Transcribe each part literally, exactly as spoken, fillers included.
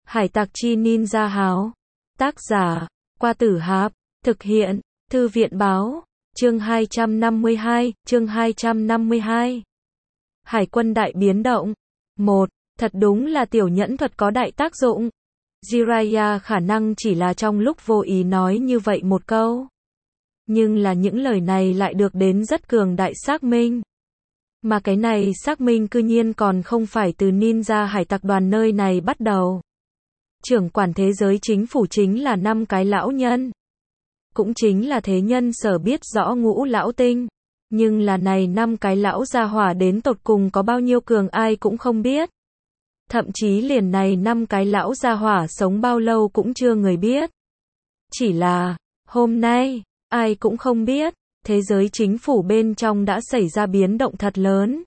Hải tặc chi ninja háo. Tác giả, Qua Tử Hạp. Thực hiện, Thư viện báo. Chương hai trăm năm mươi hai, chương hai trăm năm mươi hai. Hải quân đại biến động. một. Thật đúng là tiểu nhẫn thuật có đại tác dụng. Jiraiya khả năng chỉ là trong lúc vô ý nói như vậy một câu. Nhưng là những lời này lại được đến rất cường đại xác minh. Mà cái này xác minh cư nhiên còn không phải từ ninja hải tặc đoàn nơi này bắt đầu. Trưởng quản thế giới chính phủ chính là năm cái lão nhân. Cũng chính là thế nhân sở biết rõ ngũ lão tinh. Nhưng là này năm cái lão gia hỏa đến tột cùng có bao nhiêu cường ai cũng không biết. Thậm chí liền này năm cái lão gia hỏa sống bao lâu cũng chưa người biết. Chỉ là, hôm nay, ai cũng không biết, thế giới chính phủ bên trong đã xảy ra biến động thật lớn.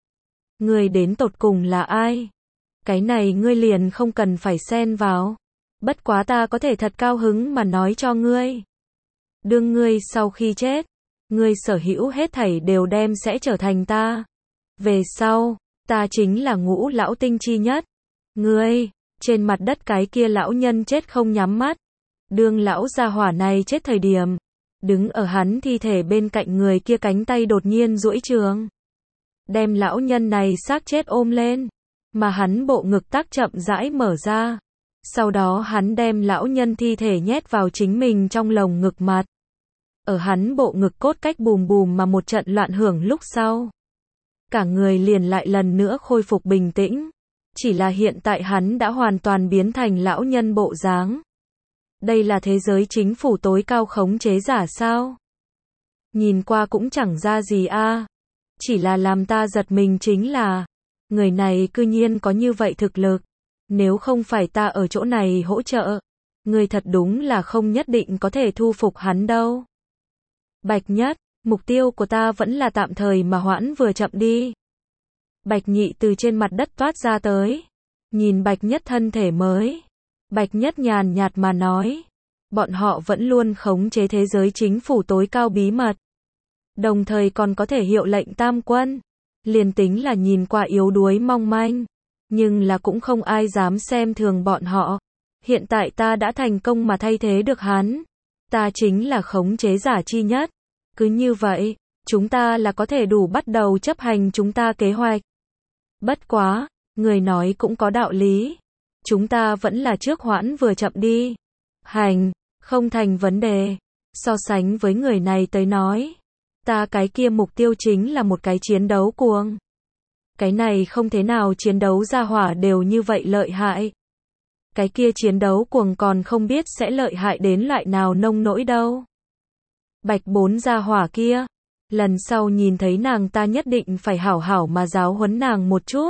Người đến tột cùng là ai? Cái này ngươi liền không cần phải xen vào. Bất quá ta có thể thật cao hứng mà nói cho ngươi. Đương ngươi sau khi chết, ngươi sở hữu hết thảy đều đem sẽ trở thành ta. Về sau, ta chính là ngũ lão tinh chi nhất. Ngươi, trên mặt đất cái kia lão nhân chết không nhắm mắt. Đương lão gia hỏa này chết thời điểm, đứng ở hắn thi thể bên cạnh người kia cánh tay đột nhiên duỗi trường. Đem lão nhân này xác chết ôm lên. Mà hắn bộ ngực tác chậm rãi mở ra. Sau đó hắn đem lão nhân thi thể nhét vào chính mình trong lồng ngực mặt. Ở hắn bộ ngực cốt cách bùm bùm mà một trận loạn hưởng lúc sau. Cả người liền lại lần nữa khôi phục bình tĩnh. Chỉ là hiện tại hắn đã hoàn toàn biến thành lão nhân bộ dáng. Đây là thế giới chính phủ tối cao khống chế giả sao? Nhìn qua cũng chẳng ra gì a. Chỉ là làm ta giật mình chính là, người này cư nhiên có như vậy thực lực. Nếu không phải ta ở chỗ này hỗ trợ, người thật đúng là không nhất định có thể thu phục hắn đâu. Bạch Nhất, mục tiêu của ta vẫn là tạm thời mà hoãn vừa chậm đi. Bạch Nhị từ trên mặt đất toát ra tới. Nhìn Bạch Nhất thân thể mới. Bạch Nhất nhàn nhạt mà nói. Bọn họ vẫn luôn khống chế thế giới chính phủ tối cao bí mật. Đồng thời còn có thể hiệu lệnh tam quân. Liền tính là nhìn qua yếu đuối mong manh. Nhưng là cũng không ai dám xem thường bọn họ. Hiện tại ta đã thành công mà thay thế được hắn. Ta chính là khống chế giả chi nhất. Cứ như vậy, chúng ta là có thể đủ bắt đầu chấp hành chúng ta kế hoạch. Bất quá, người nói cũng có đạo lý. Chúng ta vẫn là trước hoãn vừa chậm đi. Hành, không thành vấn đề. So sánh với người này tới nói. Ta cái kia mục tiêu chính là một cái chiến đấu cuồng. Cái này không thế nào chiến đấu ra hỏa đều như vậy lợi hại. Cái kia chiến đấu cuồng còn không biết sẽ lợi hại đến loại nào nông nỗi đâu. Bạch Bốn ra hỏa kia. Lần sau nhìn thấy nàng ta nhất định phải hảo hảo mà giáo huấn nàng một chút.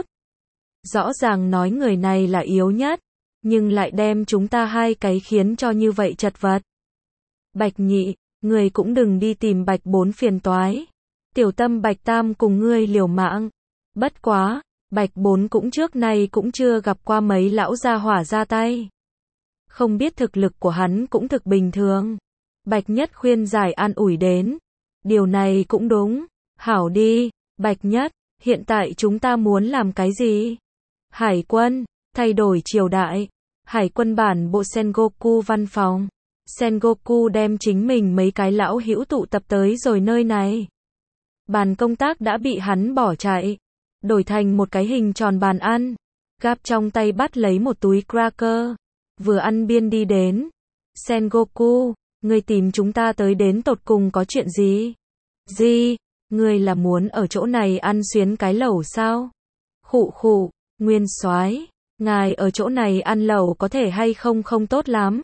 Rõ ràng nói người này là yếu nhất. Nhưng lại đem chúng ta hai cái khiến cho như vậy chật vật. Bạch Nhị, người cũng đừng đi tìm Bạch Bốn phiền toái. Tiểu Tâm Bạch Tam cùng ngươi liều mạng. Bất quá, Bạch Bốn cũng trước nay cũng chưa gặp qua mấy lão gia hỏa ra tay. Không biết thực lực của hắn cũng thực bình thường. Bạch Nhất khuyên giải an ủi đến. Điều này cũng đúng. Hảo đi, Bạch Nhất, hiện tại chúng ta muốn làm cái gì? Hải quân, thay đổi triều đại. Hải quân bản bộ Sengoku văn phòng. Sengoku đem chính mình mấy cái lão hữu tụ tập tới rồi nơi này. Bàn công tác đã bị hắn bỏ chạy. Đổi thành một cái hình tròn bàn ăn. Gap trong tay bắt lấy một túi cracker. Vừa ăn biên đi đến. Sengoku, ngươi tìm chúng ta tới đến tột cùng có chuyện gì? Gì? Ngươi là muốn ở chỗ này ăn xuyến cái lẩu sao? Khụ khụ, Nguyên soái, ngài ở chỗ này ăn lẩu có thể hay không không tốt lắm.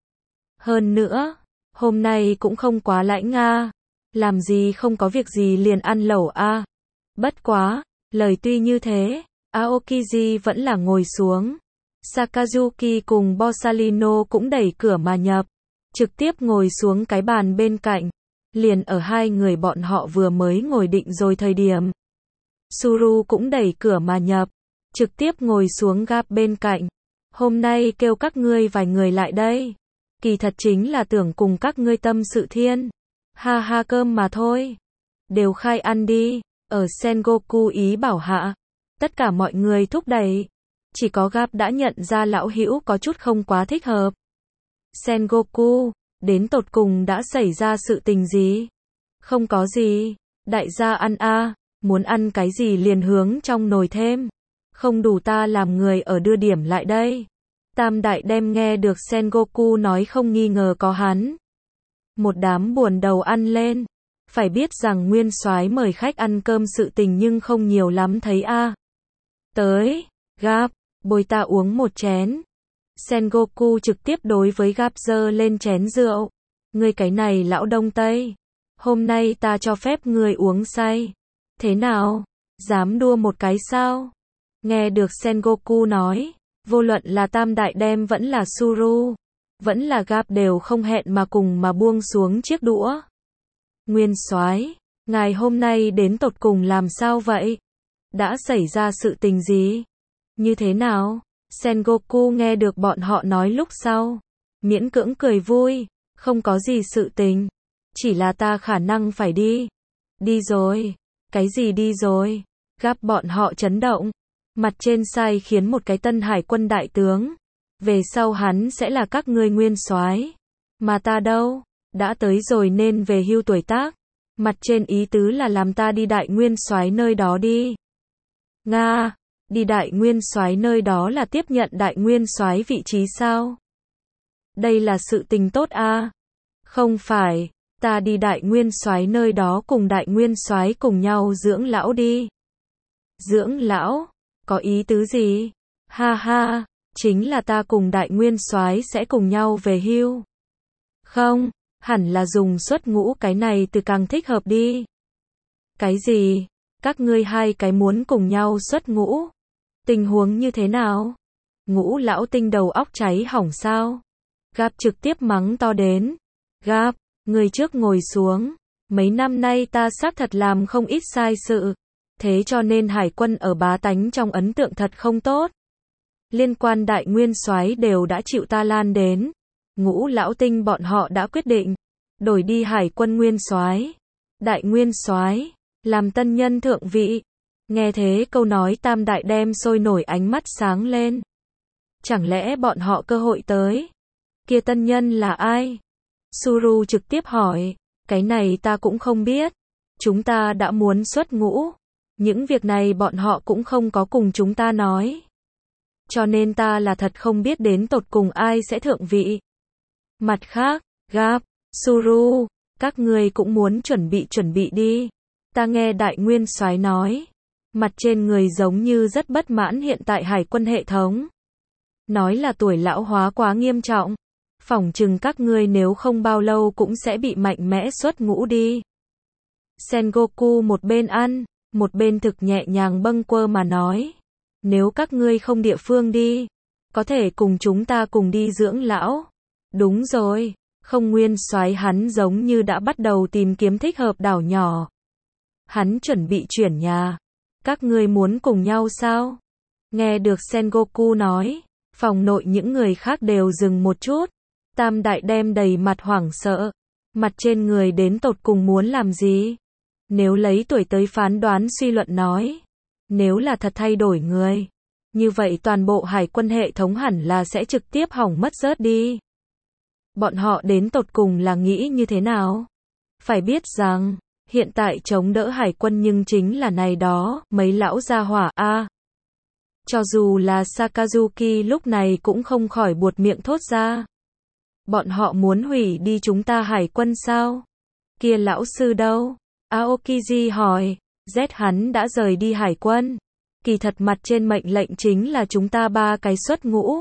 Hơn nữa, hôm nay cũng không quá lạnh nga. Làm gì không có việc gì liền ăn lẩu a. À? Bất quá, lời tuy như thế, Aokiji vẫn là ngồi xuống. Sakazuki cùng Borsalino cũng đẩy cửa mà nhập. Trực tiếp ngồi xuống cái bàn bên cạnh. Liền ở hai người bọn họ vừa mới ngồi định rồi thời điểm. Suru cũng đẩy cửa mà nhập. Trực tiếp ngồi xuống gap bên cạnh. Hôm nay kêu các ngươi vài người lại đây. Kỳ thật chính là tưởng cùng các ngươi tâm sự thiên. Ha ha cơm mà thôi. Đều khai ăn đi. Ở Sengoku ý bảo hạ. Tất cả mọi người thúc đẩy. Chỉ có Gap đã nhận ra lão hữu có chút không quá thích hợp. Sengoku, đến tột cùng đã xảy ra sự tình gì? Không có gì. Đại gia ăn a, muốn ăn cái gì liền hướng trong nồi thêm. Không đủ ta làm người ở đưa điểm lại đây. Tam đại đem nghe được Sengoku nói không nghi ngờ có hắn. Một đám buồn đầu ăn lên. Phải biết rằng nguyên soái mời khách ăn cơm sự tình nhưng không nhiều lắm thấy a. Tới, Gap, bồi ta uống một chén. Sengoku trực tiếp đối với Gap giơ lên chén rượu. Ngươi cái này lão Đông Tây. Hôm nay ta cho phép ngươi uống say. Thế nào? Dám đua một cái sao? Nghe được Sengoku nói, vô luận là Tam Đại Đem vẫn là Suru, vẫn là Gap đều không hẹn mà cùng mà buông xuống chiếc đũa. Nguyên soái, ngài hôm nay đến tột cùng làm sao vậy? Đã xảy ra sự tình gì? Như thế nào? Sengoku nghe được bọn họ nói lúc sau, miễn cưỡng cười vui, không có gì sự tình, chỉ là ta khả năng phải đi. Đi rồi? Cái gì đi rồi? Gap bọn họ chấn động, mặt trên sai khiến một cái tân hải quân đại tướng, về sau hắn sẽ là các ngươi nguyên soái, mà ta đâu, đã tới rồi nên về hưu tuổi tác. Mặt trên ý tứ là làm ta đi đại nguyên soái nơi đó đi. Nga, đi đại nguyên soái nơi đó là tiếp nhận đại nguyên soái vị trí sao? Đây là sự tình tốt a. Không phải, ta đi đại nguyên soái nơi đó cùng đại nguyên soái cùng nhau dưỡng lão đi. Dưỡng lão? Có ý tứ gì? Ha ha, chính là ta cùng đại nguyên soái sẽ cùng nhau về hưu. Không, hẳn là dùng xuất ngũ cái này từ càng thích hợp đi. Cái gì? Các ngươi hai cái muốn cùng nhau xuất ngũ? Tình huống như thế nào? Ngũ lão tinh đầu óc cháy hỏng sao? Gap trực tiếp mắng to đến. Gap, người trước ngồi xuống. Mấy năm nay ta xác thật làm không ít sai sự. Thế cho nên hải quân ở bá tánh trong ấn tượng thật không tốt. Liên quan đại nguyên soái đều đã chịu ta lan đến. Ngũ lão tinh bọn họ đã quyết định đổi đi hải quân nguyên soái, đại nguyên soái, làm tân nhân thượng vị. Nghe thế câu nói Tam Đại Đem sôi nổi ánh mắt sáng lên. Chẳng lẽ bọn họ cơ hội tới? Kia tân nhân là ai? Suru trực tiếp hỏi, cái này ta cũng không biết. Chúng ta đã muốn xuất ngũ. Những việc này bọn họ cũng không có cùng chúng ta nói. Cho nên ta là thật không biết đến tột cùng ai sẽ thượng vị. Mặt khác, Gap, Suru, các ngươi cũng muốn chuẩn bị chuẩn bị đi. Ta nghe đại nguyên soái nói. Mặt trên người giống như rất bất mãn hiện tại hải quân hệ thống. Nói là tuổi lão hóa quá nghiêm trọng. Phỏng chừng các ngươi nếu không bao lâu cũng sẽ bị mạnh mẽ xuất ngũ đi. Sengoku một bên ăn, một bên thực nhẹ nhàng bâng quơ mà nói. Nếu các ngươi không địa phương đi, có thể cùng chúng ta cùng đi dưỡng lão. Đúng rồi, không nguyên soái hắn giống như đã bắt đầu tìm kiếm thích hợp đảo nhỏ. Hắn chuẩn bị chuyển nhà. Các ngươi muốn cùng nhau sao? Nghe được Sengoku nói, phòng nội những người khác đều dừng một chút. Tam Đại Đem đầy mặt hoảng sợ. Mặt trên người đến tột cùng muốn làm gì? Nếu lấy tuổi tới phán đoán suy luận nói. Nếu là thật thay đổi người. Như vậy toàn bộ hải quân hệ thống hẳn là sẽ trực tiếp hỏng mất rớt đi. Bọn họ đến tột cùng là nghĩ như thế nào? Phải biết rằng, hiện tại chống đỡ hải quân nhưng chính là này đó, mấy lão gia hỏa a. Cho dù là Sakazuki lúc này cũng không khỏi buột miệng thốt ra. Bọn họ muốn hủy đi chúng ta hải quân sao? Kia lão sư đâu? Aokiji hỏi. Z hắn đã rời đi hải quân. Kỳ thật mặt trên mệnh lệnh chính là chúng ta ba cái xuất ngũ.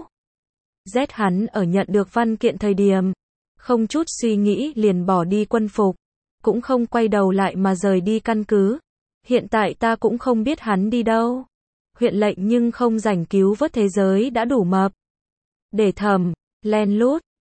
Z hắn ở nhận được văn kiện thời điểm, không chút suy nghĩ liền bỏ đi quân phục, cũng không quay đầu lại mà rời đi căn cứ. Hiện tại ta cũng không biết hắn đi đâu. Huyện lệnh nhưng không rảnh cứu vớt thế giới đã đủ mập. Để thầm, len lút,